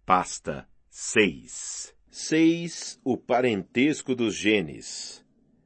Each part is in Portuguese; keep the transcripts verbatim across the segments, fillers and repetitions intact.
Pasta seis. seis. O parentesco dos genes.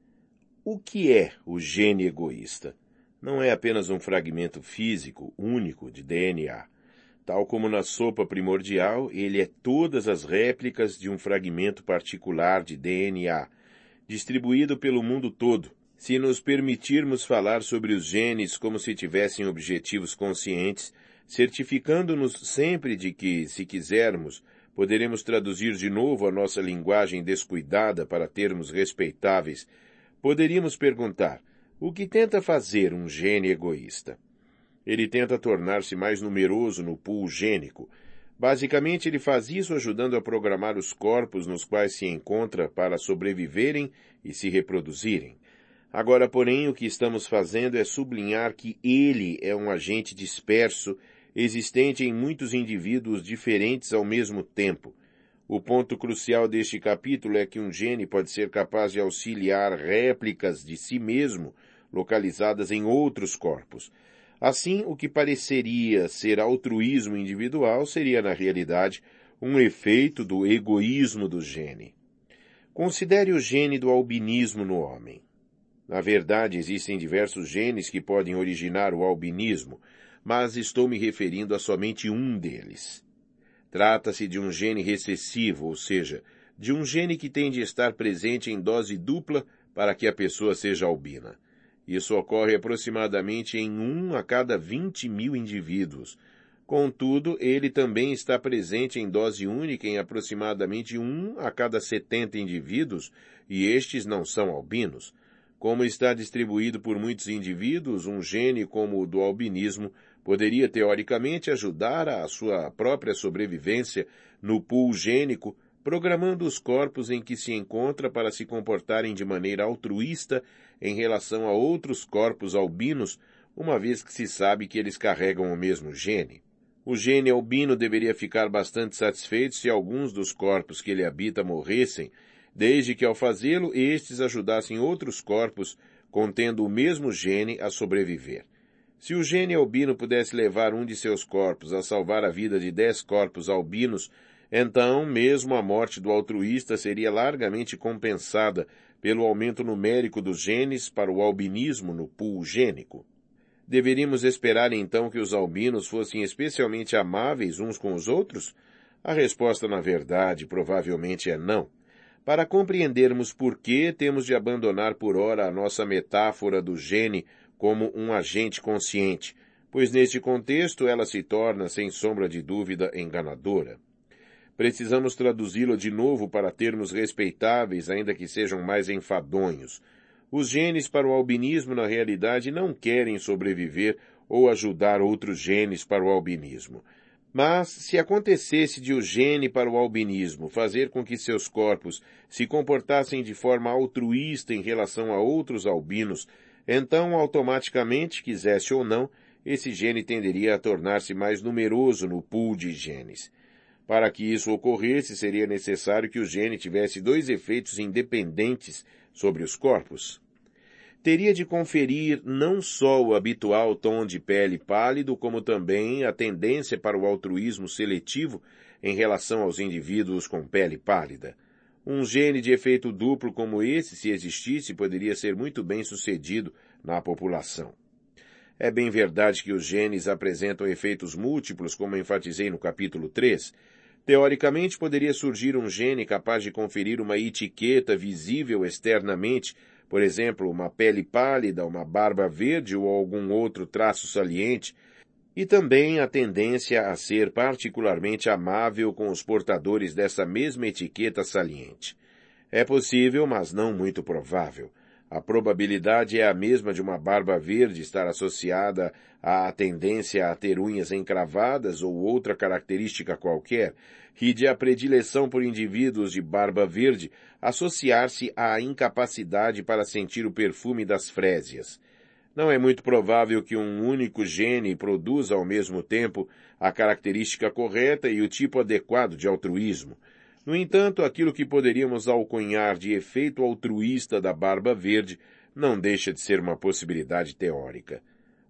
O que é o gene egoísta? Não é apenas um fragmento físico único de D N A. Tal como na sopa primordial, ele é todas as réplicas de um fragmento particular de D N A, distribuído pelo mundo todo. Se nos permitirmos falar sobre os genes como se tivessem objetivos conscientes, certificando-nos sempre de que, se quisermos, poderemos traduzir de novo a nossa linguagem descuidada para termos respeitáveis, poderíamos perguntar: o que tenta fazer um gene egoísta? Ele tenta tornar-se mais numeroso no pool gênico. Basicamente, ele faz isso ajudando a programar os corpos nos quais se encontra para sobreviverem e se reproduzirem. Agora, porém, o que estamos fazendo é sublinhar que ele é um agente disperso, existente em muitos indivíduos diferentes ao mesmo tempo. O ponto crucial deste capítulo é que um gene pode ser capaz de auxiliar réplicas de si mesmo localizadas em outros corpos. Assim, o que pareceria ser altruísmo individual seria, na realidade, um efeito do egoísmo do gene. Considere o gene do albinismo no homem. Na verdade, existem diversos genes que podem originar o albinismo, mas estou me referindo a somente um deles. Trata-se de um gene recessivo, ou seja, de um gene que tem de estar presente em dose dupla para que a pessoa seja albina. Isso ocorre aproximadamente em um a cada vinte mil indivíduos. Contudo, ele também está presente em dose única em aproximadamente um a cada setenta indivíduos, e estes não são albinos. Como está distribuído por muitos indivíduos, um gene como o do albinismo poderia teoricamente ajudar a sua própria sobrevivência no pool gênico, programando os corpos em que se encontra para se comportarem de maneira altruísta em relação a outros corpos albinos, uma vez que se sabe que eles carregam o mesmo gene. O gene albino deveria ficar bastante satisfeito se alguns dos corpos que ele habita morressem, desde que ao fazê-lo estes ajudassem outros corpos contendo o mesmo gene a sobreviver. Se o gene albino pudesse levar um de seus corpos a salvar a vida de dez corpos albinos, então mesmo a morte do altruísta seria largamente compensada pelo aumento numérico dos genes para o albinismo no pool gênico. Deveríamos esperar então que os albinos fossem especialmente amáveis uns com os outros? A resposta, na verdade, provavelmente é não. Para compreendermos por que, temos de abandonar por ora a nossa metáfora do gene como um agente consciente, pois neste contexto ela se torna, sem sombra de dúvida, enganadora. Precisamos traduzi-lo de novo para termos respeitáveis, ainda que sejam mais enfadonhos. Os genes para o albinismo, na realidade, não querem sobreviver ou ajudar outros genes para o albinismo. Mas, se acontecesse de o gene para o albinismo fazer com que seus corpos se comportassem de forma altruísta em relação a outros albinos, então, automaticamente, quisesse ou não, esse gene tenderia a tornar-se mais numeroso no pool de genes. Para que isso ocorresse, seria necessário que o gene tivesse dois efeitos independentes sobre os corpos. Teria de conferir não só o habitual tom de pele pálido, como também a tendência para o altruísmo seletivo em relação aos indivíduos com pele pálida. Um gene de efeito duplo como esse, se existisse, poderia ser muito bem sucedido na população. É bem verdade que os genes apresentam efeitos múltiplos, como enfatizei no capítulo três. Teoricamente, poderia surgir um gene capaz de conferir uma etiqueta visível externamente, por exemplo, uma pele pálida, uma barba verde ou algum outro traço saliente, e também a tendência a ser particularmente amável com os portadores dessa mesma etiqueta saliente. É possível, mas não muito provável. A probabilidade é a mesma de uma barba verde estar associada à tendência a ter unhas encravadas ou outra característica qualquer, e de a predileção por indivíduos de barba verde associar-se à incapacidade para sentir o perfume das frésias. Não é muito provável que um único gene produza ao mesmo tempo a característica correta e o tipo adequado de altruísmo. No entanto, aquilo que poderíamos alcunhar de efeito altruísta da barba verde não deixa de ser uma possibilidade teórica.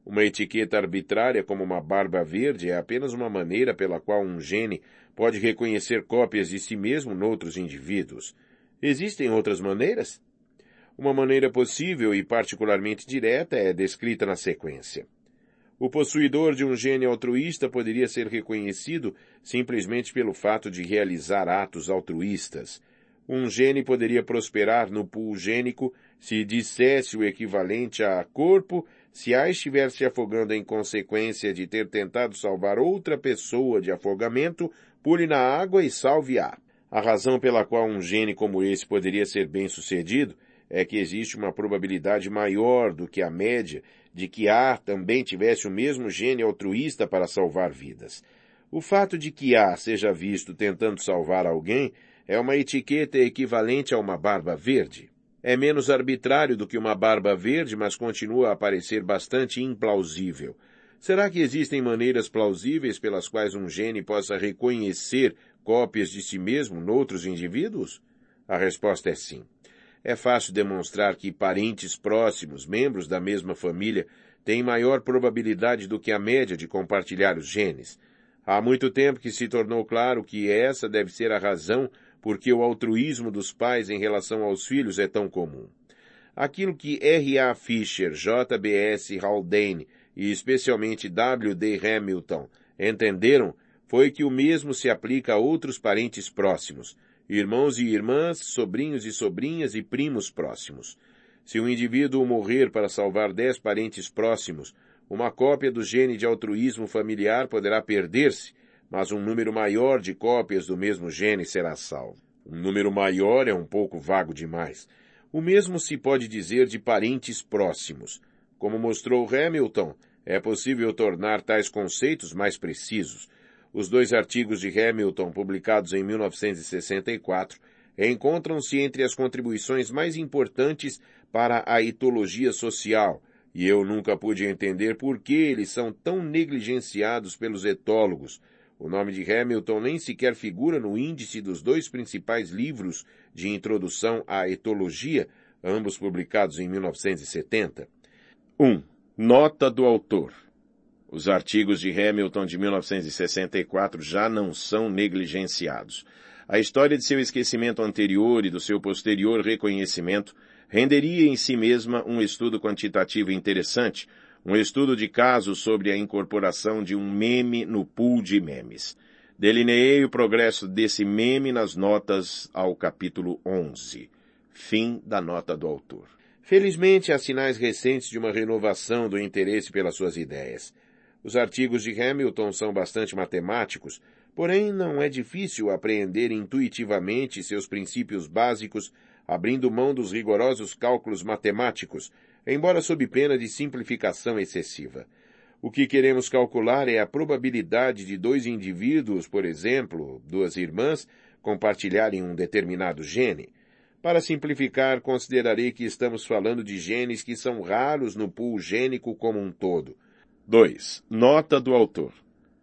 Uma etiqueta arbitrária como uma barba verde é apenas uma maneira pela qual um gene pode reconhecer cópias de si mesmo noutros indivíduos. Existem outras maneiras? Uma maneira possível e particularmente direta é descrita na sequência. O possuidor de um gene altruísta poderia ser reconhecido simplesmente pelo fato de realizar atos altruístas. Um gene poderia prosperar no pool gênico se dissesse o equivalente a corpo se A estiver se afogando em consequência de ter tentado salvar outra pessoa de afogamento, pule na água e salve A. A razão pela qual um gene como esse poderia ser bem-sucedido é que existe uma probabilidade maior do que a média de que A também tivesse o mesmo gene altruísta para salvar vidas. O fato de que A seja visto tentando salvar alguém é uma etiqueta equivalente a uma barba verde. É menos arbitrário do que uma barba verde, mas continua a parecer bastante implausível. Será que existem maneiras plausíveis pelas quais um gene possa reconhecer cópias de si mesmo noutros indivíduos? A resposta é sim. É fácil demonstrar que parentes próximos, membros da mesma família, têm maior probabilidade do que a média de compartilhar os genes. Há muito tempo que se tornou claro que essa deve ser a razão por que o altruísmo dos pais em relação aos filhos é tão comum. Aquilo que R A Fisher, J B S Haldane e especialmente W D Hamilton entenderam foi que o mesmo se aplica a outros parentes próximos, irmãos e irmãs, sobrinhos e sobrinhas e primos próximos. Se um indivíduo morrer para salvar dez parentes próximos, uma cópia do gene de altruísmo familiar poderá perder-se, mas um número maior de cópias do mesmo gene será salvo. Um número maior é um pouco vago demais. O mesmo se pode dizer de parentes próximos. Como mostrou Hamilton, é possível tornar tais conceitos mais precisos. Os dois artigos de Hamilton, publicados em mil novecentos e sessenta e quatro, encontram-se entre as contribuições mais importantes para a etologia social, e eu nunca pude entender por que eles são tão negligenciados pelos etólogos. O nome de Hamilton nem sequer figura no índice dos dois principais livros de introdução à etologia, ambos publicados em mil novecentos e setenta. um. Nota do autor. Os artigos de Hamilton de mil novecentos e sessenta e quatro já não são negligenciados. A história de seu esquecimento anterior e do seu posterior reconhecimento renderia em si mesma um estudo quantitativo interessante, um estudo de caso sobre a incorporação de um meme no pool de memes. Delineei o progresso desse meme nas notas ao capítulo onze. Fim da nota do autor. Felizmente, há sinais recentes de uma renovação do interesse pelas suas ideias. Os artigos de Hamilton são bastante matemáticos, porém não é difícil apreender intuitivamente seus princípios básicos, abrindo mão dos rigorosos cálculos matemáticos, embora sob pena de simplificação excessiva. O que queremos calcular é a probabilidade de dois indivíduos, por exemplo, duas irmãs, compartilharem um determinado gene. Para simplificar, considerarei que estamos falando de genes que são raros no pool gênico como um todo. dois. Nota do autor.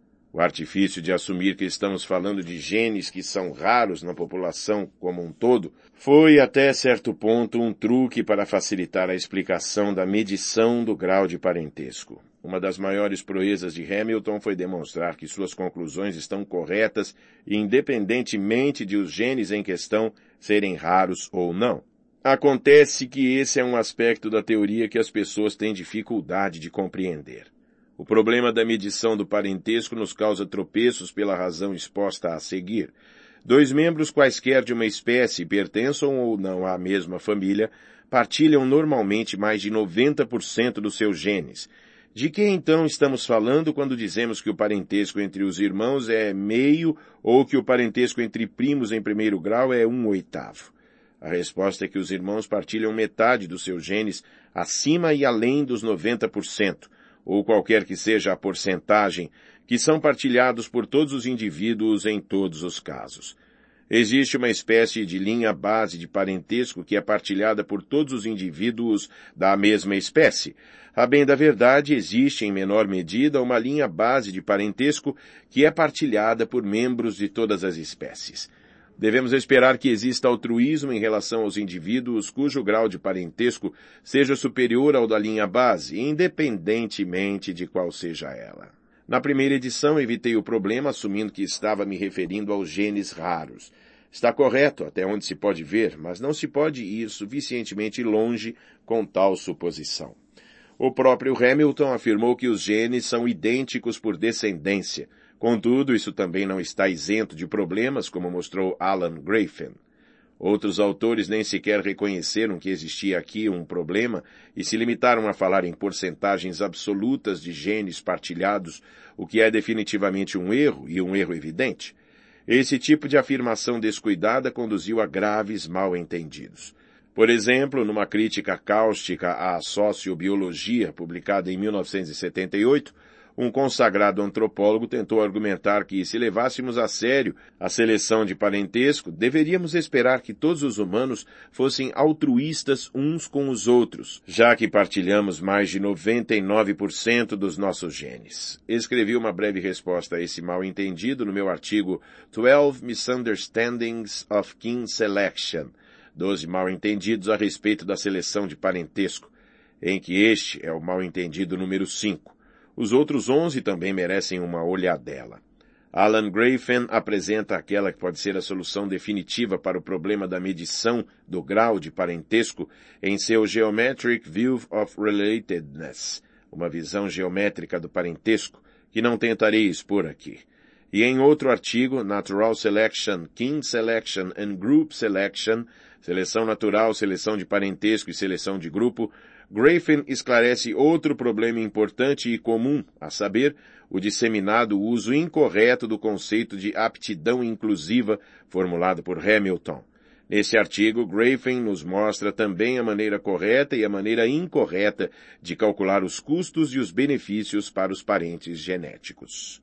O artifício de assumir que estamos falando de genes que são raros na população como um todo foi até certo ponto um truque para facilitar a explicação da medição do grau de parentesco. Uma das maiores proezas de Hamilton foi demonstrar que suas conclusões estão corretas independentemente de os genes em questão serem raros ou não. Acontece que esse é um aspecto da teoria que as pessoas têm dificuldade de compreender. O problema da medição do parentesco nos causa tropeços pela razão exposta a seguir. Dois membros quaisquer de uma espécie, pertençam ou não à mesma família, partilham normalmente mais de noventa por cento dos seus genes. De que então estamos falando quando dizemos que o parentesco entre os irmãos é meio ou que o parentesco entre primos em primeiro grau é um oitavo? A resposta é que os irmãos partilham metade dos seus genes acima e além dos noventa por cento, ou qualquer que seja a porcentagem, que são partilhados por todos os indivíduos em todos os casos. Existe uma espécie de linha base de parentesco que é partilhada por todos os indivíduos da mesma espécie. A bem da verdade, existe em menor medida uma linha base de parentesco que é partilhada por membros de todas as espécies. Devemos esperar que exista altruísmo em relação aos indivíduos cujo grau de parentesco seja superior ao da linha base, independentemente de qual seja ela. Na primeira edição, evitei o problema assumindo que estava me referindo aos genes raros. Está correto até onde se pode ver, mas não se pode ir suficientemente longe com tal suposição. O próprio Hamilton afirmou que os genes são idênticos por descendência. Contudo, isso também não está isento de problemas, como mostrou Alan Grafen. Outros autores nem sequer reconheceram que existia aqui um problema e se limitaram a falar em porcentagens absolutas de genes partilhados, o que é definitivamente um erro, e um erro evidente. Esse tipo de afirmação descuidada conduziu a graves mal-entendidos. Por exemplo, numa crítica cáustica à sociobiologia, publicada em mil novecentos e setenta e oito, um consagrado antropólogo tentou argumentar que, se levássemos a sério a seleção de parentesco, deveríamos esperar que todos os humanos fossem altruístas uns com os outros, já que partilhamos mais de noventa e nove por cento dos nossos genes. Escrevi uma breve resposta a esse mal-entendido no meu artigo Twelve Misunderstandings of Kin Selection, doze mal-entendidos a respeito da seleção de parentesco, em que este é o mal-entendido número cinco. Os outros onze também merecem uma olhadela. Alan Grafen apresenta aquela que pode ser a solução definitiva para o problema da medição do grau de parentesco em seu Geometric View of Relatedness, uma visão geométrica do parentesco, que não tentarei expor aqui. E em outro artigo, Natural Selection, Kin Selection and Group Selection, seleção natural, seleção de parentesco e seleção de grupo, Grafen esclarece outro problema importante e comum, a saber, o disseminado uso incorreto do conceito de aptidão inclusiva formulado por Hamilton. Nesse artigo, Grafen nos mostra também a maneira correta e a maneira incorreta de calcular os custos e os benefícios para os parentes genéticos.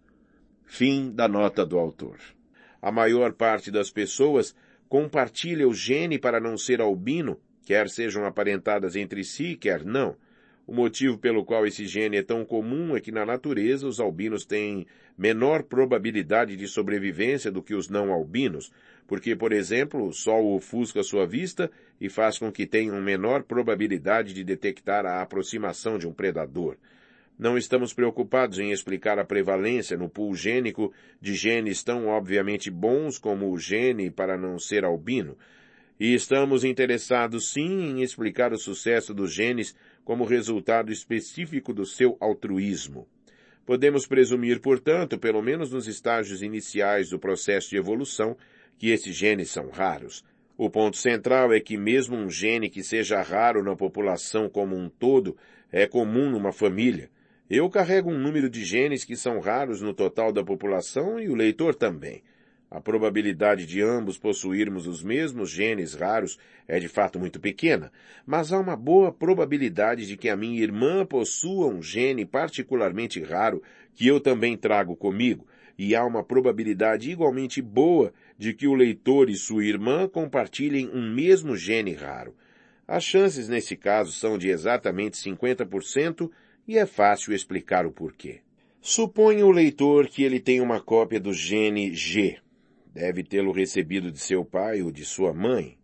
Fim da nota do autor. A maior parte das pessoas compartilha o gene para não ser albino, quer sejam aparentadas entre si, quer não. O motivo pelo qual esse gene é tão comum é que na natureza os albinos têm menor probabilidade de sobrevivência do que os não albinos, porque, por exemplo, o sol ofusca sua vista e faz com que tenham menor probabilidade de detectar a aproximação de um predador. Não estamos preocupados em explicar a prevalência no pool gênico de genes tão obviamente bons como o gene para não ser albino, e estamos interessados sim em explicar o sucesso dos genes como resultado específico do seu altruísmo. Podemos presumir, portanto, pelo menos nos estágios iniciais do processo de evolução, que esses genes são raros. O ponto central é que mesmo um gene que seja raro na população como um todo é comum numa família. Eu carrego um número de genes que são raros no total da população e o leitor também. A probabilidade de ambos possuirmos os mesmos genes raros é de fato muito pequena, mas há uma boa probabilidade de que a minha irmã possua um gene particularmente raro que eu também trago comigo, e há uma probabilidade igualmente boa de que o leitor e sua irmã compartilhem um mesmo gene raro. As chances nesse caso são de exatamente cinquenta por cento e é fácil explicar o porquê. Suponha o leitor que ele tem uma cópia do gene G. Deve tê-lo recebido de seu pai ou de sua mãe.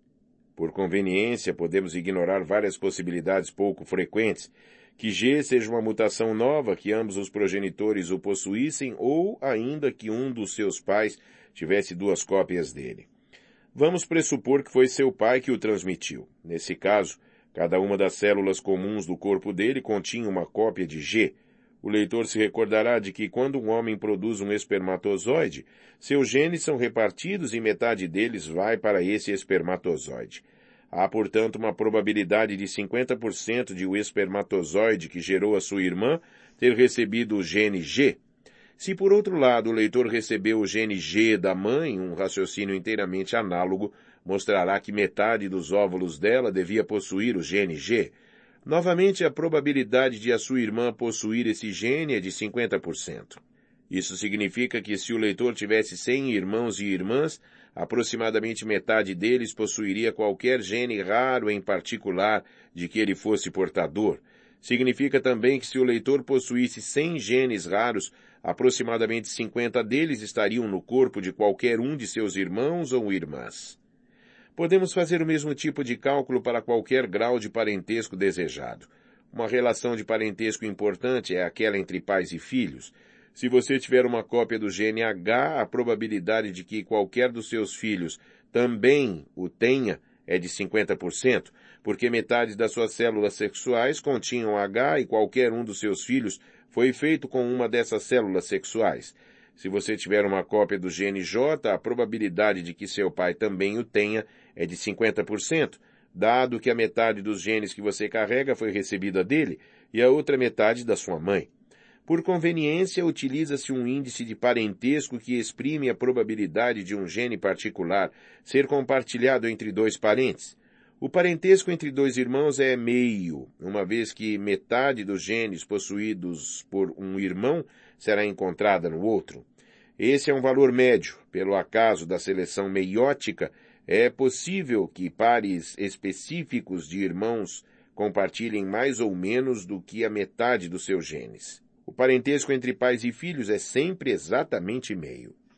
Por conveniência, podemos ignorar várias possibilidades pouco frequentes, que G seja uma mutação nova que ambos os progenitores o possuíssem ou ainda que um dos seus pais tivesse duas cópias dele. Vamos pressupor que foi seu pai que o transmitiu. Nesse caso, cada uma das células comuns do corpo dele continha uma cópia de G. O leitor se recordará de que quando um homem produz um espermatozoide, seus genes são repartidos e metade deles vai para esse espermatozoide. Há, portanto, uma probabilidade de cinquenta por cento de o espermatozoide que gerou a sua irmã ter recebido o gene G. Se, por outro lado, o leitor recebeu o gene G da mãe, um raciocínio inteiramente análogo mostrará que metade dos óvulos dela devia possuir o gene G. Novamente, a probabilidade de a sua irmã possuir esse gene é de cinquenta por cento. Isso significa que se o leitor tivesse cem irmãos e irmãs, aproximadamente metade deles possuiria qualquer gene raro em particular de que ele fosse portador. Significa também que se o leitor possuísse cem genes raros, Aproximadamente cinquenta deles estariam no corpo de qualquer um de seus irmãos ou irmãs. Podemos fazer o mesmo tipo de cálculo para qualquer grau de parentesco desejado. Uma relação de parentesco importante é aquela entre pais e filhos. Se você tiver uma cópia do gene H, a probabilidade de que qualquer dos seus filhos também o tenha é de cinquenta por cento, porque metade das suas células sexuais continham H e qualquer um dos seus filhos foi feito com uma dessas células sexuais. Se você tiver uma cópia do gene J, a probabilidade de que seu pai também o tenha é de cinquenta por cento, dado que a metade dos genes que você carrega foi recebida dele e a outra metade da sua mãe. Por conveniência, utiliza-se um índice de parentesco que exprime a probabilidade de um gene particular ser compartilhado entre dois parentes. O parentesco entre dois irmãos é meio, uma vez que metade dos genes possuídos por um irmão será encontrada no outro. Esse é um valor médio. Pelo acaso da seleção meiótica, é possível que pares específicos de irmãos compartilhem mais ou menos do que a metade dos seus genes. O parentesco entre pais e filhos é sempre exatamente meio.